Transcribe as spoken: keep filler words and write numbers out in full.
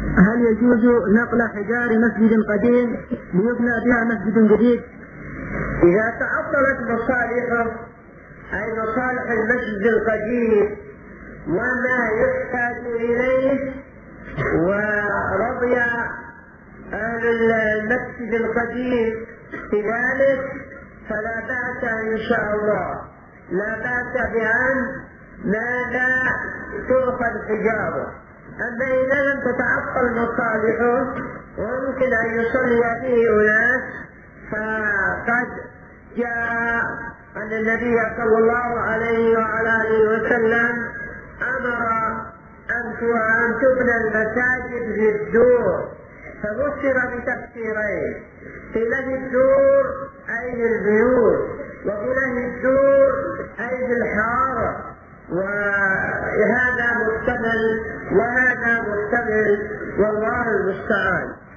هل يجوز نقل حجار مسجد قديم ليبنى بها مسجد جديد؟ إذا تعطلت مصالحه أي مصالح المسجد القديم وما يحتاج إليه ورضي أهل المسجد القديم في ذلك فلا بأس إن شاء الله، لا بأس بأن ماذا تؤخذ حجاره. أما إذا لم تتعطل مصالحه وممكن أن يصلي فيه أناس فقد جاء أن النبي صلى الله عليه وعلى آله وسلم أمر أن تبنى المساجد للدور، ففسر بتفسيرين: قيل الدور أي للبيوت، وقيل الدور أي للحارة، وهذا محتمل وهذا محتمل والله المستعان.